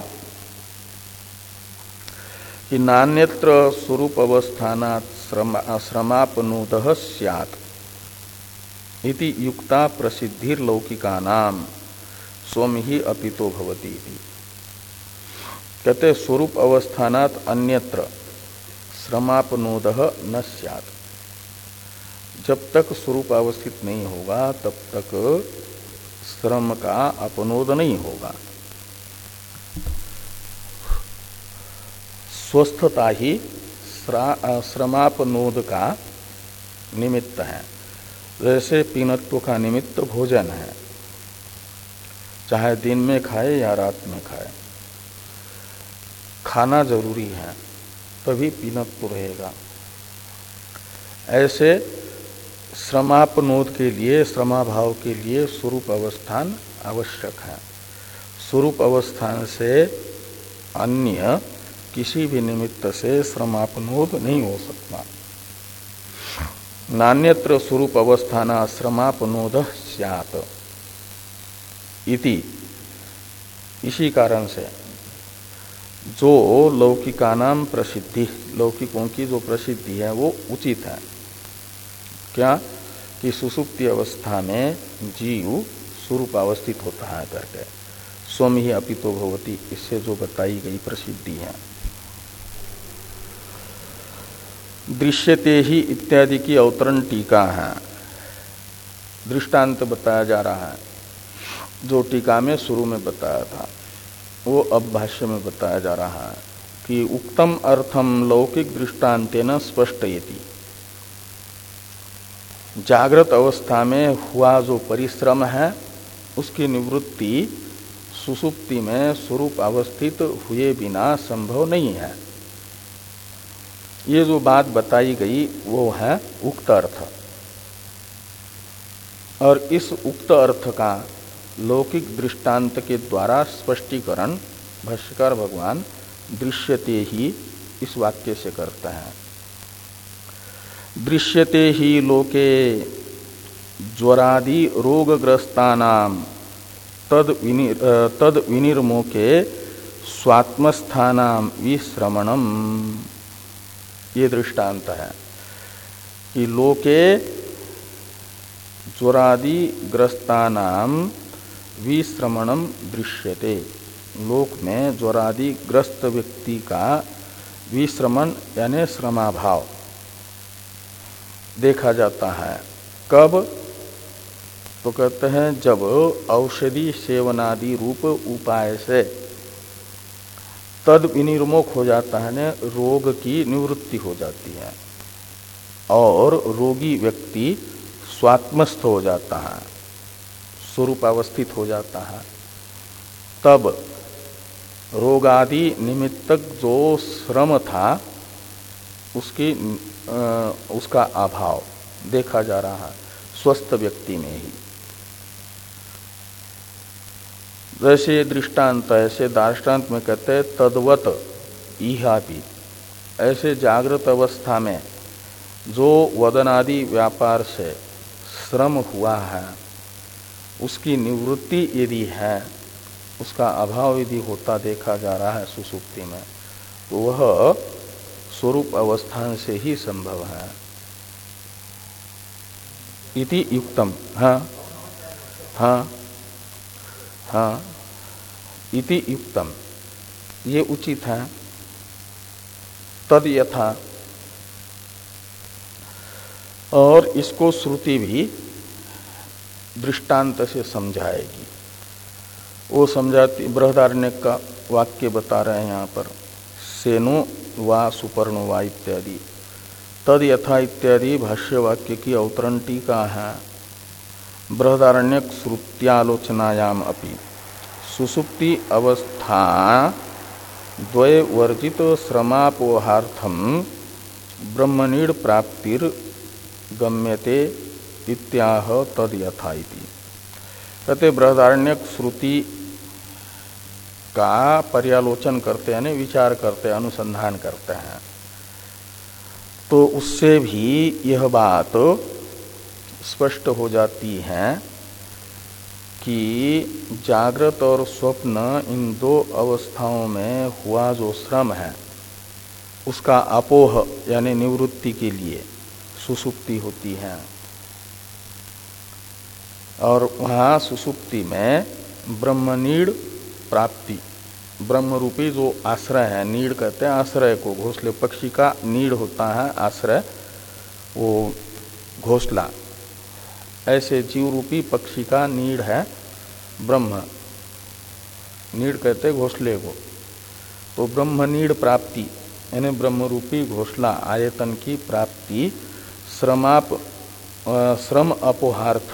कि नान्यत्र स्वरूप अवस्थानात् श्रमापनोदः स्यात् इति युक्ता प्रसिद्धिर्लौकिकानां स्वम ही अपितो भवति इति। कहते स्वरूप अवस्थानात् अन्यत्र श्रमापनोदः न स्यात्। जब तक स्वरूप अवस्थित नहीं होगा तब तक श्रम का अपनोद नहीं होगा। स्वस्थता ही श्रमापनोद का निमित्त है। जैसे पीनत्व का निमित्त भोजन है, चाहे दिन में खाए या रात में खाए, खाना जरूरी है तभी पीनत्व रहेगा। ऐसे श्रमापनोद के लिए, श्रमाभाव के लिए स्वरूप अवस्थान आवश्यक है। स्वरूप अवस्थान से अन्य किसी भी निमित्त से श्रमापनोद नहीं हो सकता। नान्यत्र स्वरूप अवस्थाना श्रमापनोद स्यात् इति। इसी कारण से जो लौकिकानाम प्रसिद्धि, लौकिकों की जो प्रसिद्धि है वो उचित है। क्या कि सुसुप्ति अवस्था में जीव स्वरूप अवस्थित होता है करके स्वम ही अपितो भवति, इससे जो बताई गई प्रसिद्धि है। दृश्यते ही इत्यादि की अवतरण टीका है। दृष्टांत बताया जा रहा है, जो टीका में शुरू में बताया था वो अब भाष्य में बताया जा रहा है कि उक्तम अर्थम लौकिक दृष्टांतेन स्पष्टयति। जागृत अवस्था में हुआ जो परिश्रम है उसकी निवृत्ति सुसुप्ति में स्वरूप अवस्थित हुए बिना संभव नहीं है। ये जो बात बताई गई वो है उक्त अर्थ। और इस उक्त अर्थ का लौकिक दृष्टांत के द्वारा स्पष्टीकरण भाष्यकार भगवान दृश्यते ही इस वाक्य से करते हैं। दृश्यते ही लोके ज्वरादि रोगग्रस्तानाम तद विनिर तद विनिर्मोके स्वात्मस्थानाम विश्रमणम। ये दृष्टांत है कि लोके ज्वरादि ग्रस्तानाम विश्रमणम दृश्यते। लोक में ज्वरादि ग्रस्त व्यक्ति का विश्रमण यानी श्रमाभाव देखा जाता है। कब? तो कहते हैं जब औषधि सेवनादि रूप उपाय से तद विनिर्मुख हो जाता है न, रोग की निवृत्ति हो जाती है और रोगी व्यक्ति स्वात्मस्थ हो जाता है, स्वरूपावस्थित हो जाता है। तब रोगादि निमित्तक जो श्रम था उसकी आ, उसका अभाव देखा जा रहा है स्वस्थ व्यक्ति में ही। जैसे दृष्टांत, ऐसे दार्ष्टान्त में कहते हैं तद्वत इहापि। ऐसे जागृत अवस्था में जो वदनादि व्यापार से श्रम हुआ है उसकी निवृत्ति यदि है, उसका अभाव यदि होता देखा जा रहा है सुसुप्ति में, तो वह स्वरूप अवस्थान से ही संभव है। इति युक्तम। हाँ हाँ हाँ इति युक्तम, ये उचित है। तद यथा, और इसको श्रुति भी दृष्टांत से समझाएगी। वो समझाती, बृहदारण्यक का वाक्य बता रहे हैं यहाँ पर, सेनो वा सुपर्णो वा इत्यादि। तद यथा इत्यादि भाष्य वाक्य की अवतरण टीका है। बृहदारण्यक श्रुत्यालोचनायाम अपि सुसुप्ति अवस्था द्वय वर्जित श्रमापोहार्थम ब्रह्मणीड प्राप्तिर गम्यते इत्याह तद यथा इति। कहते बृहदारण्यक श्रुति का पर्यालोचन करते हैं, विचार करते हैं, अनुसंधान करते हैं, तो उससे भी यह बात स्पष्ट हो जाती है कि जागृत और स्वप्न इन दो अवस्थाओं में हुआ जो श्रम है उसका अपोह यानी निवृत्ति के लिए सुसुप्ति होती है। और वहाँ सुसुप्ति में ब्रह्मनीड़ प्राप्ति, ब्रह्म रूपी जो आश्रय है, नीड़ कहते हैं आश्रय को, घोंसले पक्षी का नीड़ होता है आश्रय, वो घोंसला, ऐसे जीव रूपी पक्षी का नीड़ है ब्रह्म, नीड़ कहते हैं घोंसले को। तो ब्रह्मनीड़ प्राप्ति यानी ब्रह्म रूपी घोंसला आयतन की प्राप्ति श्रमाप श्रम अपोहार्थ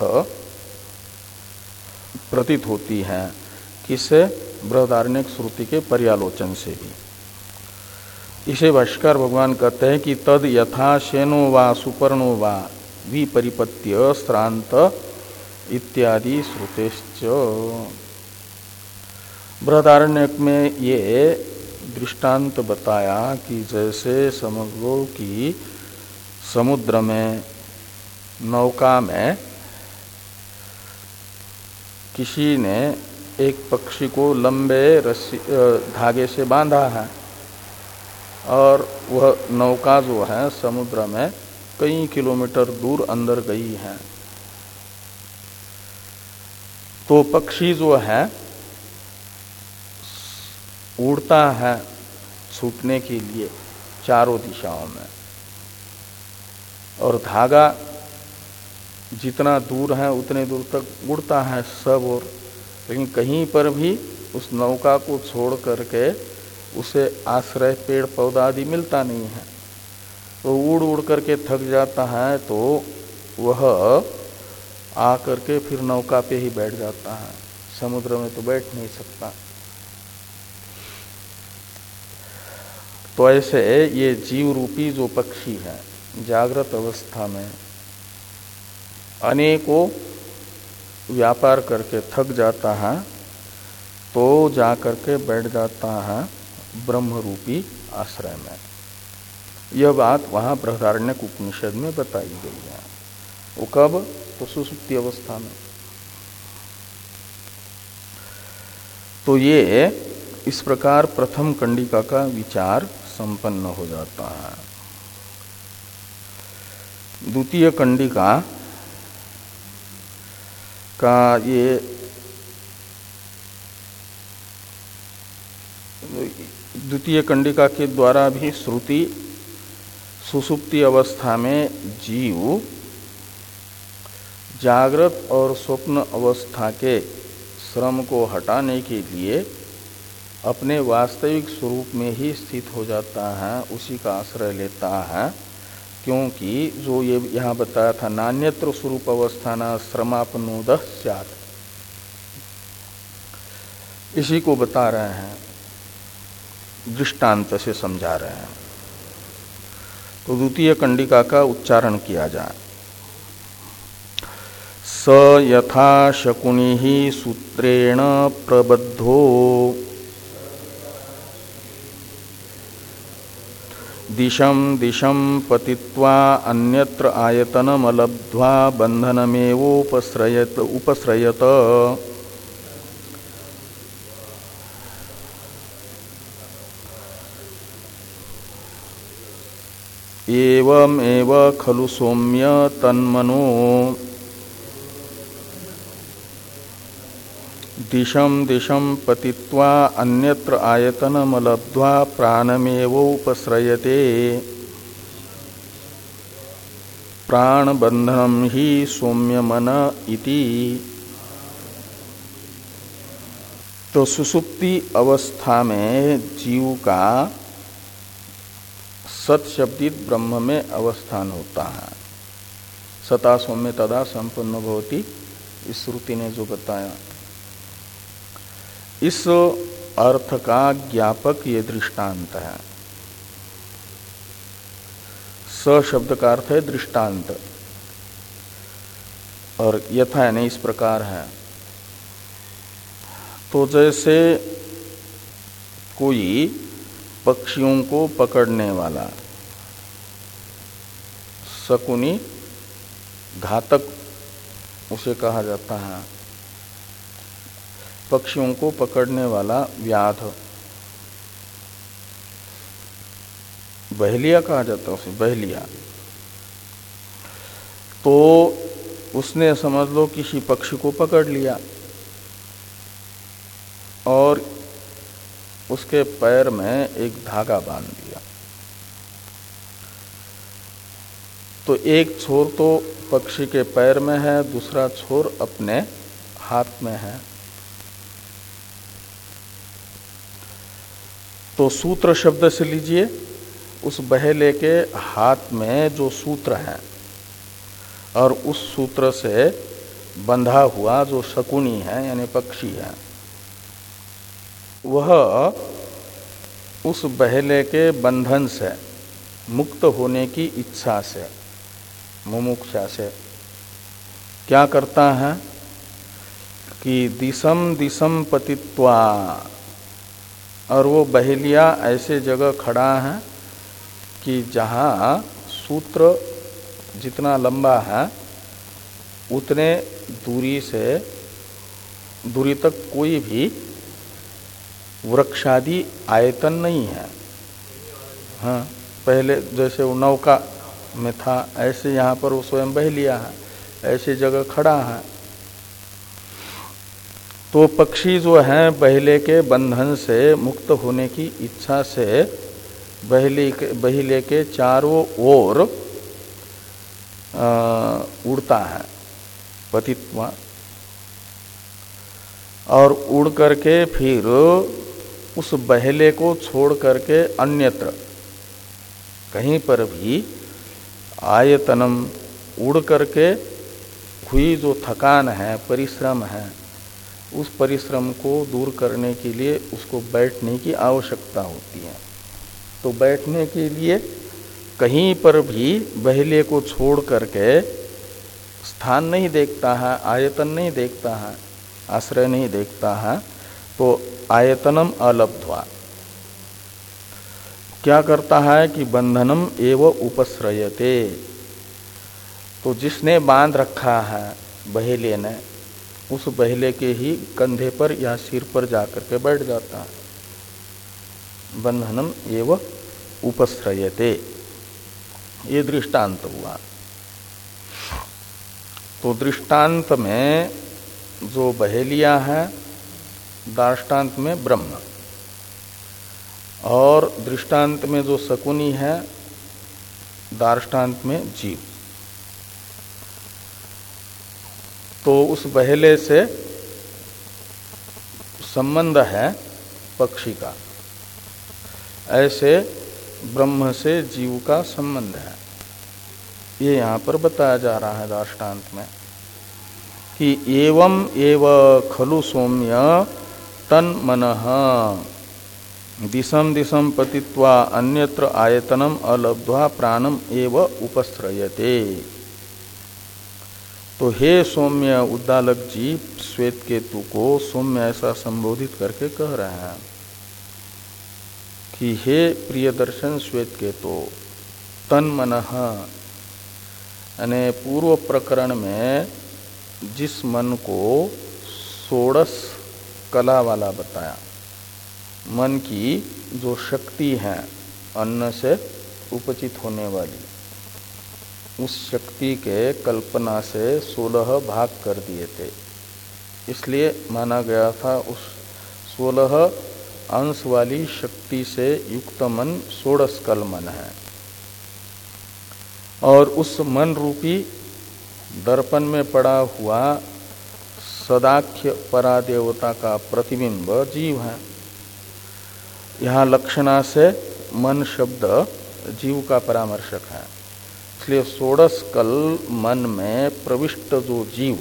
प्रतीत होती है। किससे? बृहदारण्यक श्रुति के पर्यालोचन से भी। इसे भाष्यकार भगवान कहते हैं कि तद यथा शेनो वा सुपर्णो वा विपरिपत्य श्रांत इत्यादि श्रुतेश्च। बृहदारण्यक में ये दृष्टांत बताया कि जैसे समझ लो कि समुद्र में नौका में किसी ने एक पक्षी को लंबे रस्सी धागे से बांधा है और वह नौका जो है समुद्र में कई किलोमीटर दूर अंदर गई है। तो पक्षी जो है उड़ता है छूटने के लिए चारों दिशाओं में, और धागा जितना दूर है उतने दूर तक उड़ता है सब और, लेकिन कहीं पर भी उस नौका को छोड़ करके उसे आश्रय पेड़ पौधा आदि मिलता नहीं है। तो उड़ उड़ करके थक जाता है तो वह आ करके फिर नौका पे ही बैठ जाता है, समुद्र में तो बैठ नहीं सकता। तो ऐसे ये जीव रूपी जो पक्षी है जागृत अवस्था में अनेकों व्यापार करके थक जाता है तो जा करके बैठ जाता है ब्रह्म रूपी आश्रय में। यह बात वहाँ बृहदारण्यक उपनिषद में बताई गई है। वो कब? तो सुसुप्ति अवस्था में। तो ये इस प्रकार प्रथम कंडिका का विचार संपन्न हो जाता है। द्वितीय कंडिका का ये द्वितीय कंडिका के द्वारा भी श्रुति सुसुप्ति अवस्था में जीव जागृत और स्वप्न अवस्था के श्रम को हटाने के लिए अपने वास्तविक स्वरूप में ही स्थित हो जाता है, उसी का आश्रय लेता है। क्योंकि जो ये यहाँ बताया था नान्यत्र स्वरूप अवस्थाना श्रमापनोदः स्यात्, इसी को बता रहे हैं, दृष्टांत से समझा रहे हैं। तो द्वितीय कंडिका का उच्चारण किया जाए। स यथा शकुनि सूत्रेण प्रबद्धो दिशम दिशम पतित्वा अन्यत्र आयतनमलब्ध्वा बंधनमेवोपश्रयत उपश्रयत एवमेव खलु सौम्य तन्मनो दिशम दिशम पतित्वा अन्यत्र आयतनमलब्ध्वा प्राणमेवोपश्रयते प्राणबंधनम ही सौम्यमन इति। तो सुसुप्ति अवस्था में जीव का सत शब्दित ब्रह्म में अवस्थान होता है। सता सौम्य तदा संपन्न भवति, इस श्रुति ने जो बताया, इस अर्थ का ज्ञापक ये दृष्टांत है। स शब्द का अर्थ है दृष्टांत, और यथा यानी इस प्रकार है। तो जैसे कोई पक्षियों को पकड़ने वाला शकुनी, घातक उसे कहा जाता है, पक्षियों को पकड़ने वाला व्याध, बहलिया कहा जाता है उसे, बहलिया। तो उसने समझ लो किसी पक्षी को पकड़ लिया और उसके पैर में एक धागा बांध दिया। तो एक छोर तो पक्षी के पैर में है, दूसरा छोर अपने हाथ में है। तो सूत्र शब्द से लीजिए, उस बहेले के हाथ में जो सूत्र है और उस सूत्र से बंधा हुआ जो शकुनी है यानी पक्षी है, वह उस बहेले के बंधन से मुक्त होने की इच्छा से, मुमुक्षा से क्या करता है कि दिशम दिशम पतित्वा, और वो बहेलिया ऐसे जगह खड़ा है कि जहाँ सूत्र जितना लंबा है उतने दूरी से दूरी तक कोई भी वृक्षादि आयतन नहीं है। हाँ, पहले जैसे वो नौका में था ऐसे यहाँ पर वो स्वयं बहेलिया है, ऐसी जगह खड़ा है। तो पक्षी जो है बहेले के बंधन से मुक्त होने की इच्छा से बहेली के बहेले के चारों ओर उड़ता है पतित्वा, और उड़ करके फिर उस बहेले को छोड़ करके अन्यत्र कहीं पर भी आयतनम उड़ करके हुई जो थकान है, परिश्रम है, उस परिश्रम को दूर करने के लिए उसको बैठने की आवश्यकता होती है। तो बैठने के लिए कहीं पर भी बहेले को छोड़ करके स्थान नहीं देखता है, आयतन नहीं देखता है, आश्रय नहीं देखता है, तो आयतनम अलब्ध्वा क्या करता है कि बंधनम एव उपश्रयते। तो जिसने बांध रखा है बहेले ने, उस बहेले के ही कंधे पर या सिर पर जाकर के बैठ जाता है। बंधनम एव उपश्रयते, ये दृष्टांत हुआ। तो दृष्टांत में जो बहेलिया है, दार्ष्टान्त में ब्रह्म, और दृष्टांत में जो शकुनी है, दार्ष्टान्त में जीव। तो उस बहेले से संबंध है पक्षी का, ऐसे ब्रह्म से जीव का संबंध है। ये यहाँ पर बताया जा रहा है दार्ष्टान्त में कि एवं एव खलु सौम्य तन मनः दिशम दिशम पतित्वा अन्यत्र आयतनम अलब्ध्वा प्राणम एव उपश्रयते। तो हे सौम्य उद्दालक जी श्वेत केतु को सौम्य ऐसा संबोधित करके कह रहे हैं कि हे प्रियदर्शन श्वेत केतु, तन मनः यानी पूर्व प्रकरण में जिस मन को षोडश कला वाला बताया, मन की जो शक्ति है अन्न से उपचित होने वाली, उस शक्ति के कल्पना से सोलह भाग कर दिए थे। इसलिए माना गया था उस सोलह अंश वाली शक्ति से युक्त मन षोडश कल मन है। और उस मन रूपी दर्पण में पड़ा हुआ सदाख्य परादेवता का प्रतिबिंब जीव है। यहाँ लक्षणा से मन शब्द जीव का परामर्शक है। इसलिए षोडश कल मन में प्रविष्ट जो जीव,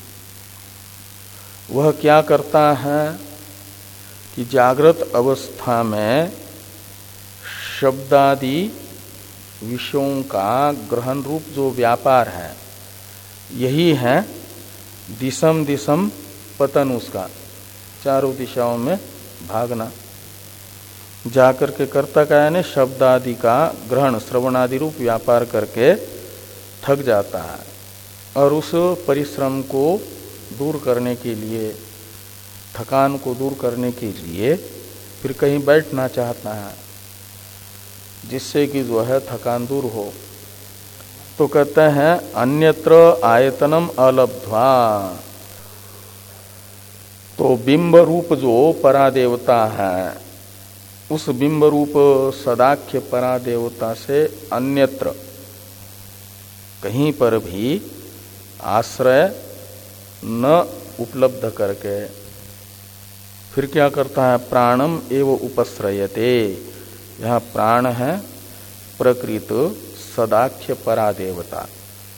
वह क्या करता है कि जागृत अवस्था में शब्दादि विषयों का ग्रहण रूप जो व्यापार है, यही है दिशम दिशम पतन, उसका चारों दिशाओं में भागना। जाकर के कर्ता का यानी शब्द आदि का ग्रहण श्रवणादि रूप व्यापार करके थक जाता है, और उस परिश्रम को दूर करने के लिए, थकान को दूर करने के लिए फिर कहीं बैठना चाहता है, जिससे कि जो है थकान दूर हो। तो कहते हैं अन्यत्र आयतनम अलब्ध्वा, तो बिंब रूप जो परादेवता है, उस बिंब रूप सदाख्य परादेवता से अन्यत्र कहीं पर भी आश्रय न उपलब्ध करके फिर क्या करता है, प्राणम एव उपश्रयते। यहाँ प्राण है प्रकृत सदाख्य परादेवता,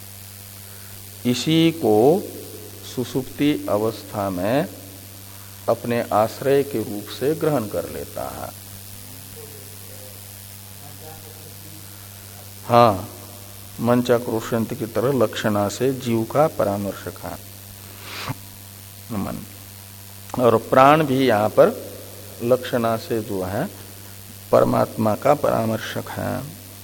इसी को सुसुप्ति अवस्था में अपने आश्रय के रूप से ग्रहण कर लेता है। हाँ, मंचाक्रोशंत की तरह लक्षणा से जीव का परामर्शक है मन, और प्राण भी यहाँ पर लक्षणा से जो है परमात्मा का परामर्शक है।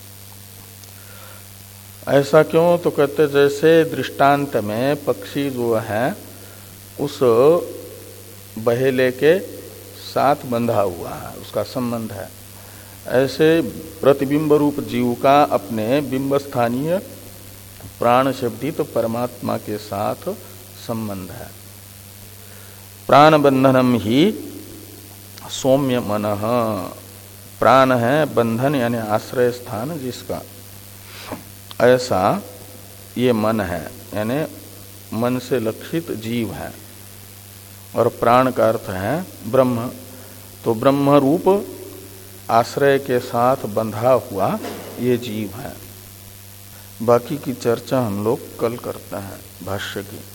ऐसा क्यों? तो कहते जैसे दृष्टांत में पक्षी जो है उस बहेले के साथ बंधा हुआ है, उसका संबंध है, ऐसे प्रतिबिंब रूप जीव का अपने बिंब स्थानीय प्राण शब्दित तो परमात्मा के साथ संबंध है। प्राण बंधनम ही सौम्य मनः, प्राण है बंधन यानी आश्रय स्थान जिसका, ऐसा ये मन है, यानी मन से लक्षित जीव है। और प्राण का अर्थ है ब्रह्म, तो ब्रह्म रूप आश्रय के साथ बंधा हुआ ये जीव है। बाकी की चर्चा हम लोग कल करते हैं भाष्य की।